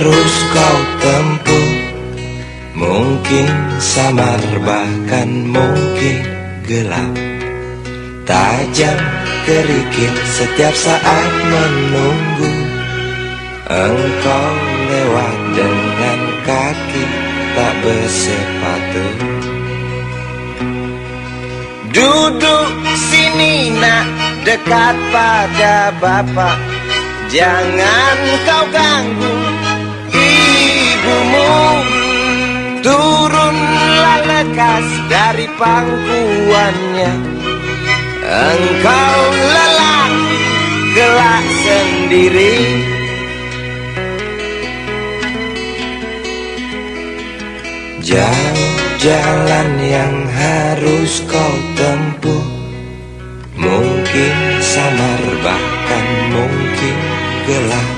harus kau tempuh. Mungkin samar bahkan mungkin gelap, tajam kerikil setiap saat menunggu. Engkau lewat dengan kaki tak bersepatu. Duduk sini nak, dekat pada bapak. Jangan kau ganggu ibumu. Turunlah lekas dari pangkuannya. Engkau lelaki kelak sendiri. Jauh jalan yang harus kau tempuh. Mungkin samar bahkan mungkin gelap,